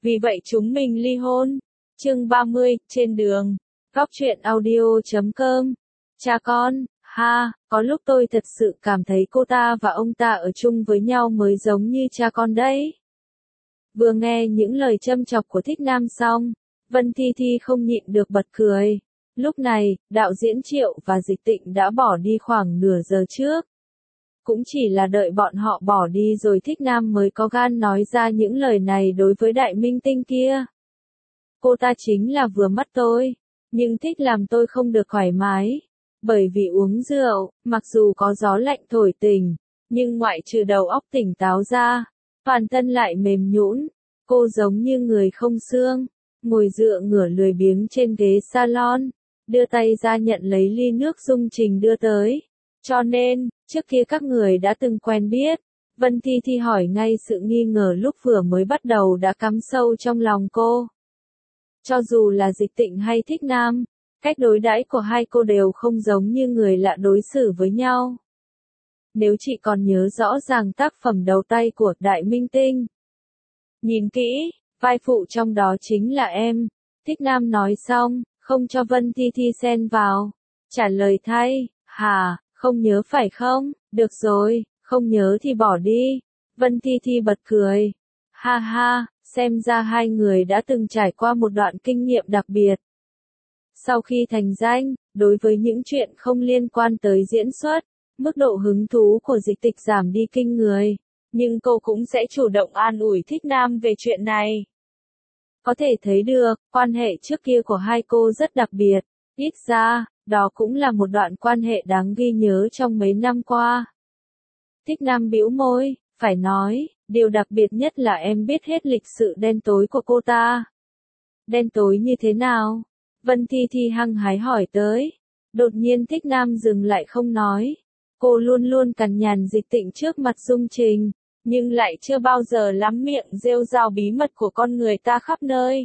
vì vậy chúng mình ly hôn. Chương 30, trên đường. Góc truyện audio.com. Cha con, ha, có lúc tôi thật sự cảm thấy cô ta và ông ta ở chung với nhau mới giống như cha con đấy. Vừa nghe những lời châm chọc của Thích Nam xong, Vân Thi Thi không nhịn được bật cười. Lúc này, đạo diễn Triệu và Dịch Tịnh đã bỏ đi khoảng nửa giờ trước. Cũng chỉ là đợi bọn họ bỏ đi rồi Thích Nam mới có gan nói ra những lời này đối với đại minh tinh kia. Cô ta chính là vừa mắt tôi, nhưng thích làm tôi không được thoải mái. Bởi vì uống rượu, mặc dù có gió lạnh thổi tỉnh, nhưng ngoại trừ đầu óc tỉnh táo ra, toàn thân lại mềm nhũn. Cô giống như người không xương, ngồi dựa ngửa lười biếng trên ghế salon, đưa tay ra nhận lấy ly nước Dung Trình đưa tới. Cho nên, trước kia các người đã từng quen biết. Vân Thi Thi hỏi ngay sự nghi ngờ lúc vừa mới bắt đầu đã cắm sâu trong lòng cô. Cho dù là Dịch Tịnh hay Thích Nam, cách đối đãi của hai cô đều không giống như người lạ đối xử với nhau. Nếu chị còn nhớ rõ ràng tác phẩm đầu tay của Đại Minh Tinh. Nhìn kỹ, vai phụ trong đó chính là em. Thích Nam nói xong, không cho Vân Thi Thi xen vào. Trả lời thay, hả, không nhớ phải không? Được rồi, không nhớ thì bỏ đi. Vân Thi Thi bật cười. Ha ha, xem ra hai người đã từng trải qua một đoạn kinh nghiệm đặc biệt. Sau khi thành danh, đối với những chuyện không liên quan tới diễn xuất, mức độ hứng thú của Dịch Tịch giảm đi kinh người. Nhưng cô cũng sẽ chủ động an ủi Thích Nam về chuyện này. Có thể thấy được, quan hệ trước kia của hai cô rất đặc biệt. Ít ra, đó cũng là một đoạn quan hệ đáng ghi nhớ trong mấy năm qua. Thích Nam bĩu môi, phải nói, điều đặc biệt nhất là em biết hết lịch sử đen tối của cô ta. Đen tối như thế nào? Vân Thi Thi hăng hái hỏi tới. Đột nhiên Thích Nam dừng lại không nói. Cô luôn luôn cằn nhằn Dịch Tịnh trước mặt Dung Trình, nhưng lại chưa bao giờ lắm miệng rêu rao bí mật của con người ta khắp nơi.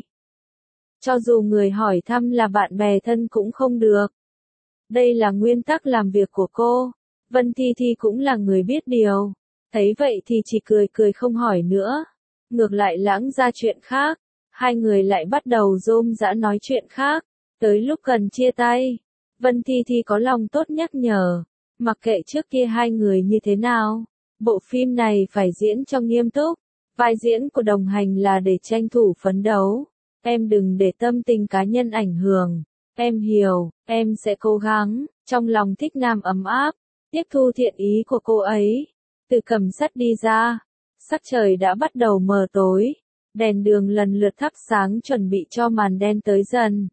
Cho dù người hỏi thăm là bạn bè thân cũng không được. Đây là nguyên tắc làm việc của cô. Vân Thi Thi cũng là người biết điều. Thấy vậy thì chỉ cười cười không hỏi nữa. Ngược lại lãng ra chuyện khác. Hai người lại bắt đầu rôm rã nói chuyện khác. Tới lúc gần chia tay, Vân Thi Thi có lòng tốt nhắc nhở. Mặc kệ trước kia hai người như thế nào, bộ phim này phải diễn cho nghiêm túc. Vai diễn của đồng hành là để tranh thủ phấn đấu. Em đừng để tâm tình cá nhân ảnh hưởng. Em hiểu, em sẽ cố gắng. Trong lòng Thích Nam ấm áp, tiếp thu thiện ý của cô ấy. Từ cầm sắt đi ra, sắc trời đã bắt đầu mờ tối. Đèn đường lần lượt thắp sáng chuẩn bị cho màn đen tới dần.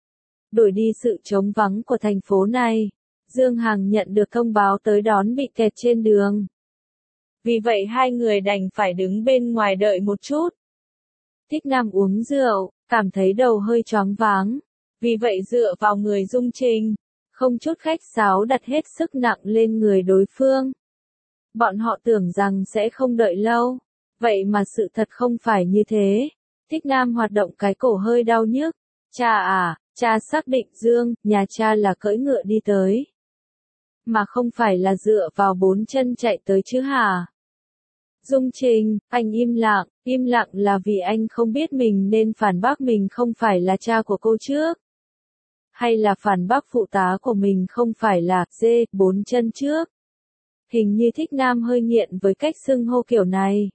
Đổi đi sự trống vắng của thành phố này, Dương Hằng nhận được thông báo tới đón bị kẹt trên đường. Vì vậy hai người đành phải đứng bên ngoài đợi một chút. Thích Nam uống rượu, cảm thấy đầu hơi choáng váng. Vì vậy dựa vào người Dung Trình, không chút khách sáo đặt hết sức nặng lên người đối phương. Bọn họ tưởng rằng sẽ không đợi lâu. Vậy mà sự thật không phải như thế. Thích Nam hoạt động cái cổ hơi đau nhức. Cha à, cha xác định nhà cha là cưỡi ngựa đi tới. Mà không phải là dựa vào bốn chân chạy tới chứ hả? Dung Trình, anh im lặng là vì anh không biết mình nên phản bác mình không phải là cha của cô trước. Hay là phản bác phụ tá của mình không phải là bốn chân trước. Hình như Thích Nam hơi nghiện với cách xưng hô kiểu này.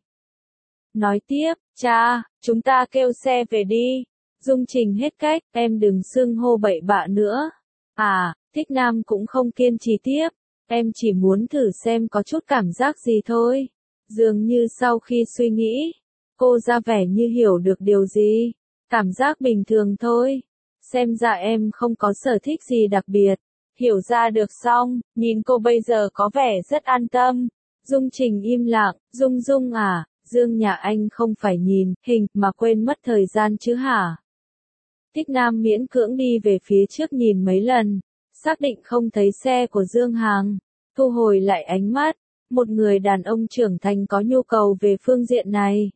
Nói tiếp, cha, chúng ta kêu xe về đi. Dung Trình hết cách, em đừng xưng hô bậy bạ nữa. À, Thích Nam cũng không kiên trì tiếp. Em chỉ muốn thử xem có chút cảm giác gì thôi. Dường như sau khi suy nghĩ, cô ra vẻ như hiểu được điều gì. Cảm giác bình thường thôi. Xem ra em không có sở thích gì đặc biệt. Hiểu ra được xong, nhìn cô bây giờ có vẻ rất an tâm. Dung Trình im lặng, Dung à, Dương nhà anh không phải nhìn hình mà quên mất thời gian chứ hả? Thích Nam miễn cưỡng đi về phía trước nhìn mấy lần, xác định không thấy xe của Dương Hằng, thu hồi lại ánh mắt. Một người đàn ông trưởng thành có nhu cầu về phương diện này.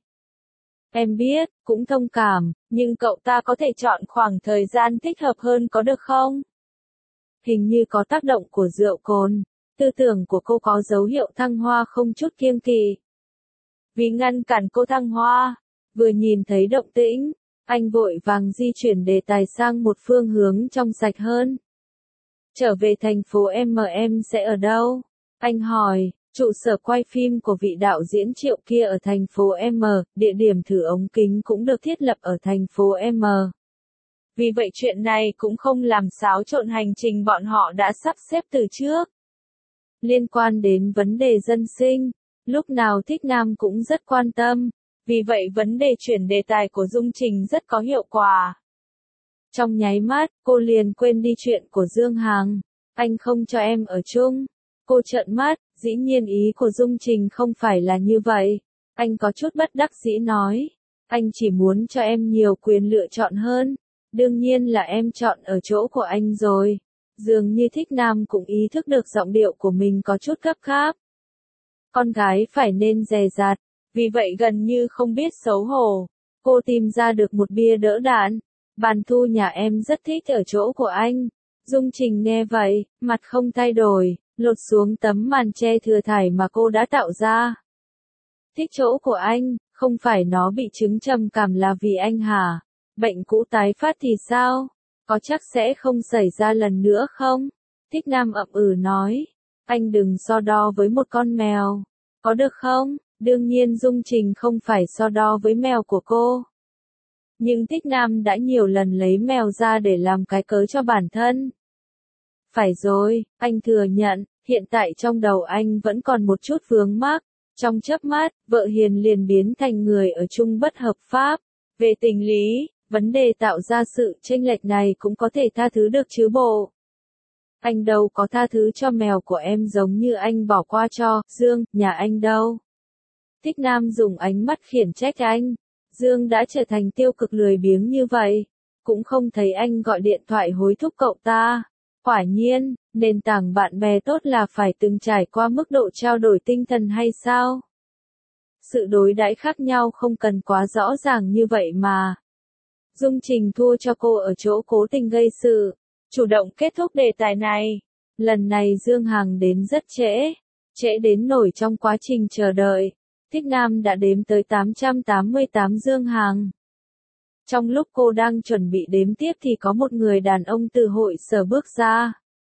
Em biết, cũng thông cảm, nhưng cậu ta có thể chọn khoảng thời gian thích hợp hơn có được không? Hình như có tác động của rượu cồn, tư tưởng của cô có dấu hiệu thăng hoa không chút kiêng kỵ. Vì ngăn cản cô thăng hoa, Vừa nhìn thấy động tĩnh, anh vội vàng di chuyển đề tài sang một phương hướng trong sạch hơn. Trở về thành phố em sẽ ở đâu? Anh hỏi, trụ sở quay phim của vị đạo diễn Triệu kia ở thành phố M, địa điểm thử ống kính cũng được thiết lập ở thành phố M. Vì vậy chuyện này cũng không làm xáo trộn hành trình bọn họ đã sắp xếp từ trước. Liên quan đến vấn đề dân sinh, lúc nào Thích Nam cũng rất quan tâm, vì vậy vấn đề chuyển đề tài của Dung Trình rất có hiệu quả. Trong nháy mắt, cô liền quên đi chuyện của Dương Hằng. Anh không cho em ở chung. Cô trợn mắt, dĩ nhiên ý của Dung Trình không phải là như vậy. Anh có chút bất đắc dĩ nói. Anh chỉ muốn cho em nhiều quyền lựa chọn hơn. Đương nhiên là em chọn ở chỗ của anh rồi. Dường như Thích Nam cũng ý thức được giọng điệu của mình có chút gấp gáp. Con gái phải nên dè dặt, vì vậy gần như không biết xấu hổ. Cô tìm ra được một bia đỡ đạn. Bàn thu nhà em rất thích ở chỗ của anh. Dung Trình nghe vậy, mặt không thay đổi, lột xuống tấm màn che thừa thải mà cô đã tạo ra. Thích chỗ của anh, không phải nó bị chứng trầm cảm là vì anh hả? Bệnh cũ tái phát thì sao? Có chắc sẽ không xảy ra lần nữa không? Thích Nam ậm ừ nói. Anh đừng so đo với một con mèo. Có được không? Đương nhiên Dung Trình không phải so đo với mèo của cô. Nhưng Thích Nam đã nhiều lần lấy mèo ra để làm cái cớ cho bản thân. Phải rồi, anh thừa nhận, hiện tại trong đầu anh vẫn còn một chút vướng mắc. Trong chớp mắt, vợ hiền liền biến thành người ở chung bất hợp pháp. Về tình lý, vấn đề tạo ra sự chênh lệch này cũng có thể tha thứ được chứ bộ. Anh đâu có tha thứ cho mèo của em giống như anh bỏ qua cho Dương, nhà anh đâu. Thích Nam dùng ánh mắt khiển trách anh. Dương đã trở thành tiêu cực lười biếng như vậy. Cũng không thấy anh gọi điện thoại hối thúc cậu ta. Quả nhiên, nền tảng bạn bè tốt là phải từng trải qua mức độ trao đổi tinh thần hay sao? Sự đối đãi khác nhau không cần quá rõ ràng như vậy mà. Dung Trình thua cho cô ở chỗ cố tình gây sự. Chủ động kết thúc đề tài này. Lần này Dương Hằng đến rất trễ. Trễ đến nổi trong quá trình chờ đợi. Thích Nam đã đếm tới 888 Dương Hằng. Trong lúc cô đang chuẩn bị đếm tiếp thì có một người đàn ông từ hội sở bước ra.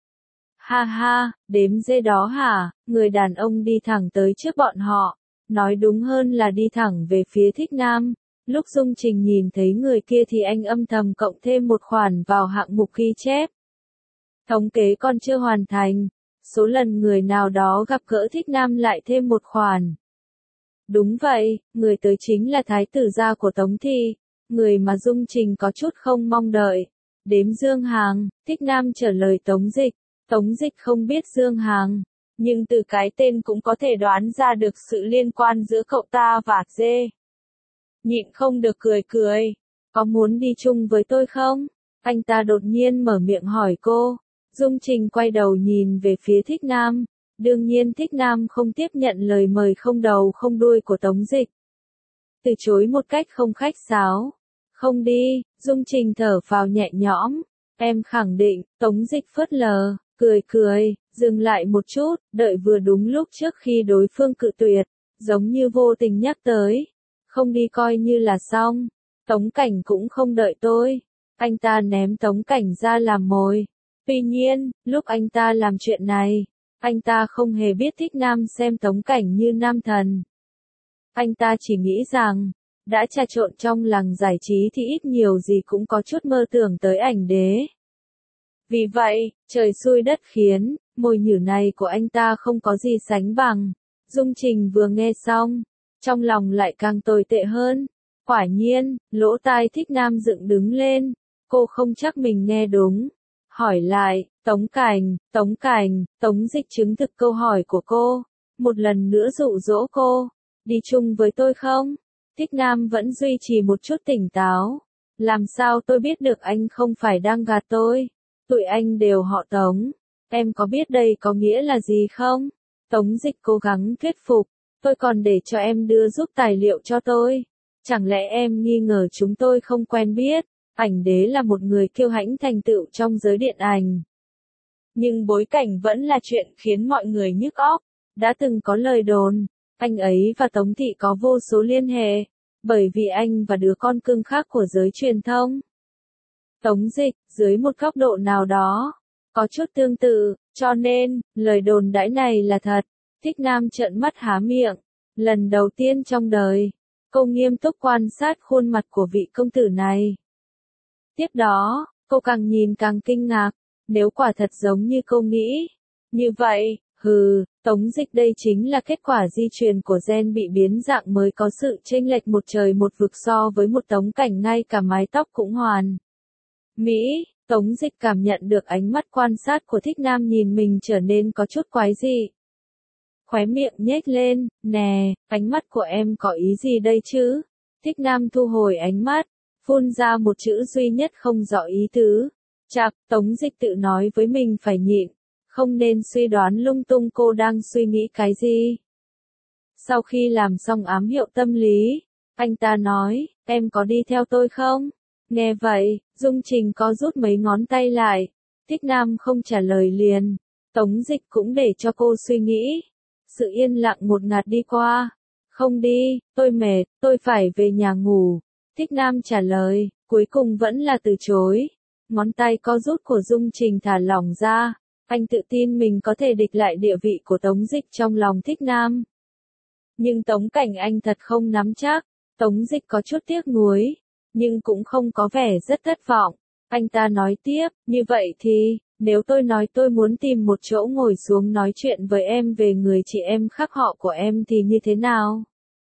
Ha ha, đếm dê đó hả? Người đàn ông đi thẳng tới trước bọn họ. Nói đúng hơn là đi thẳng về phía Thích Nam. Lúc Dung Trình nhìn thấy người kia thì anh âm thầm cộng thêm một khoản vào hạng mục ghi chép. Thống kế còn chưa hoàn thành. Số lần người nào đó gặp gỡ Thích Nam lại thêm một khoản. Đúng vậy, người tới chính là thái tử gia của Tống Thị. Người mà Dung Trình có chút không mong đợi. Đếm Dương Hằng, Thích Nam trả lời Tống Dịch. Tống Dịch không biết Dương Hằng, nhưng từ cái tên cũng có thể đoán ra được sự liên quan giữa cậu ta và dê. Nhịn không được cười cười. Có muốn đi chung với tôi không? Anh ta đột nhiên mở miệng hỏi cô. Dung Trình quay đầu nhìn về phía Thích Nam. Đương nhiên Thích Nam không tiếp nhận lời mời không đầu không đuôi của Tống Dịch. Từ chối một cách không khách sáo. Không đi, Dung Trình thở phào nhẹ nhõm. Em khẳng định, Tống Dịch phớt lờ, cười, dừng lại một chút, đợi vừa đúng lúc trước khi đối phương cự tuyệt, giống như vô tình nhắc tới. Không đi coi như là xong. Tống Cảnh cũng không đợi tôi. Anh ta ném Tống Cảnh ra làm mồi. Tuy nhiên, lúc anh ta làm chuyện này, anh ta không hề biết Thích Nam xem Tống Cảnh như nam thần. Anh ta chỉ nghĩ rằng, đã trà trộn trong làng giải trí thì ít nhiều gì cũng có chút mơ tưởng tới ảnh đế. Vì vậy, trời xui đất khiến, mồi nhử này của anh ta không có gì sánh bằng. Dung Trình vừa nghe xong, trong lòng lại càng tồi tệ hơn. Quả nhiên, lỗ tai Thích Nam dựng đứng lên. Cô không chắc mình nghe đúng. Hỏi lại, Tống Cảnh, Tống Dịch chứng thực câu hỏi của cô. Một lần nữa dụ dỗ cô. Đi chung với tôi không? Thích Nam vẫn duy trì một chút tỉnh táo. Làm sao tôi biết được anh không phải đang gạt tôi? Tụi anh đều họ Tống. Em có biết đây có nghĩa là gì không? Tống Dịch cố gắng thuyết phục. Tôi còn để cho em đưa giúp tài liệu cho tôi. Chẳng lẽ em nghi ngờ chúng tôi không quen biết? Ảnh đế là một người kiêu hãnh thành tựu trong giới điện ảnh. Nhưng bối cảnh vẫn là chuyện khiến mọi người nhức óc. Đã từng có lời đồn, anh ấy và Tống Thị có vô số liên hệ. Bởi vì anh và đứa con cưng khác của giới truyền thông. Tống Dịch, dưới một góc độ nào đó, có chút tương tự, cho nên, lời đồn đãi này là thật. Thích Nam trợn mắt há miệng. Lần đầu tiên trong đời, cô nghiêm túc quan sát khuôn mặt của vị công tử này. Tiếp đó, cô càng nhìn càng kinh ngạc, nếu quả thật giống như cô nghĩ. Như vậy, Tống Dịch đây chính là kết quả di truyền của gen bị biến dạng mới có sự chênh lệch một trời một vực so với một Tống Cảnh ngay cả mái tóc cũng hoàn mỹ. Tống Dịch cảm nhận được ánh mắt quan sát của Thích Nam nhìn mình trở nên có chút quái dị. Khóe miệng nhếch lên, nè, ánh mắt của em có ý gì đây chứ? Thích Nam thu hồi ánh mắt, phun ra một chữ duy nhất không rõ ý tứ. Chạc, Tống Dịch tự nói với mình phải nhịn, không nên suy đoán lung tung cô đang suy nghĩ cái gì. Sau khi làm xong ám hiệu tâm lý, anh ta nói, em có đi theo tôi không? Nghe vậy, Dung Trình có rút mấy ngón tay lại. Thích Nam không trả lời liền. Tống Dịch cũng để cho cô suy nghĩ. Sự yên lặng một ngạt đi qua. Không đi, tôi mệt, tôi phải về nhà ngủ. Thích Nam trả lời, cuối cùng vẫn là từ chối. Ngón tay co rút của Dung Trình thả lỏng ra. Anh tự tin mình có thể địch lại địa vị của Tống Dịch trong lòng Thích Nam. Nhưng Tống Cảnh anh thật không nắm chắc. Tống Dịch có chút tiếc nuối, nhưng cũng không có vẻ rất thất vọng. Anh ta nói tiếp, như vậy thì, nếu tôi nói tôi muốn tìm một chỗ ngồi xuống nói chuyện với em về người chị em khác họ của em thì như thế nào?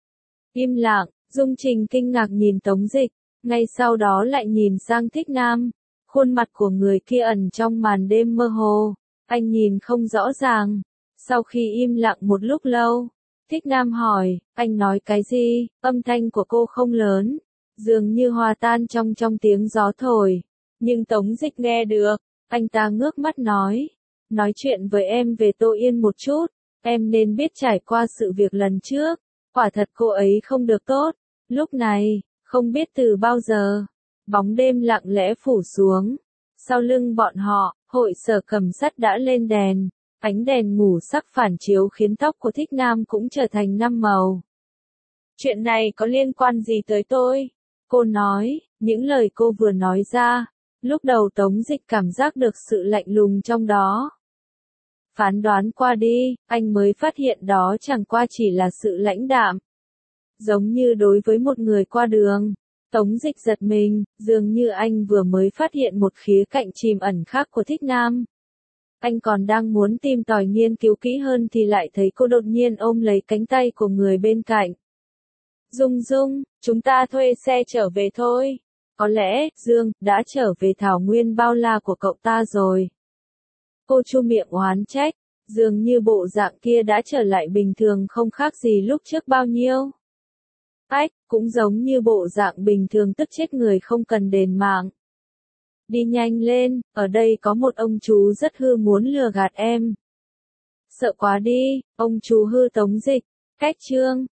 Im lặng, Dung Trình kinh ngạc nhìn Tống Dịch, ngay sau đó lại nhìn sang Thích Nam. Khuôn mặt của người kia ẩn trong màn đêm mơ hồ, anh nhìn không rõ ràng. Sau khi im lặng một lúc lâu, Thích Nam hỏi, anh nói cái gì? Âm thanh của cô không lớn, dường như hòa tan trong tiếng gió thổi. Nhưng Tống Dịch nghe được, anh ta ngước mắt nói chuyện với em về Tô Yên một chút, em nên biết trải qua sự việc lần trước, quả thật cô ấy không được tốt. Lúc này, không biết từ bao giờ, bóng đêm lặng lẽ phủ xuống. Sau lưng bọn họ, hội sở cầm sắt đã lên đèn, ánh đèn ngủ sắc phản chiếu khiến tóc của Thích Nam cũng trở thành 5 màu. Chuyện này có liên quan gì tới tôi? Cô nói, những lời cô vừa nói ra, lúc đầu Tống Dịch cảm giác được sự lạnh lùng trong đó. Phán đoán qua đi, anh mới phát hiện đó chẳng qua chỉ là sự lãnh đạm. Giống như đối với một người qua đường. Tống Dịch giật mình, dường như anh vừa mới phát hiện một khía cạnh trìm ẩn khác của Thích Nam. Anh còn đang muốn tìm tòi nghiên cứu kỹ hơn thì lại thấy cô đột nhiên ôm lấy cánh tay của người bên cạnh. Dung Dung, chúng ta thuê xe trở về thôi. Có lẽ, Dương, đã trở về thảo nguyên bao la của cậu ta rồi. Cô chu miệng oán trách, dường như bộ dạng kia đã trở lại bình thường không khác gì lúc trước bao nhiêu. Ách, cũng giống như bộ dạng bình thường tức chết người không cần đền mạng. Đi nhanh lên, ở đây có một ông chú rất hư muốn lừa gạt em. Sợ quá đi, ông chú hư Tống Dịch. Cách chương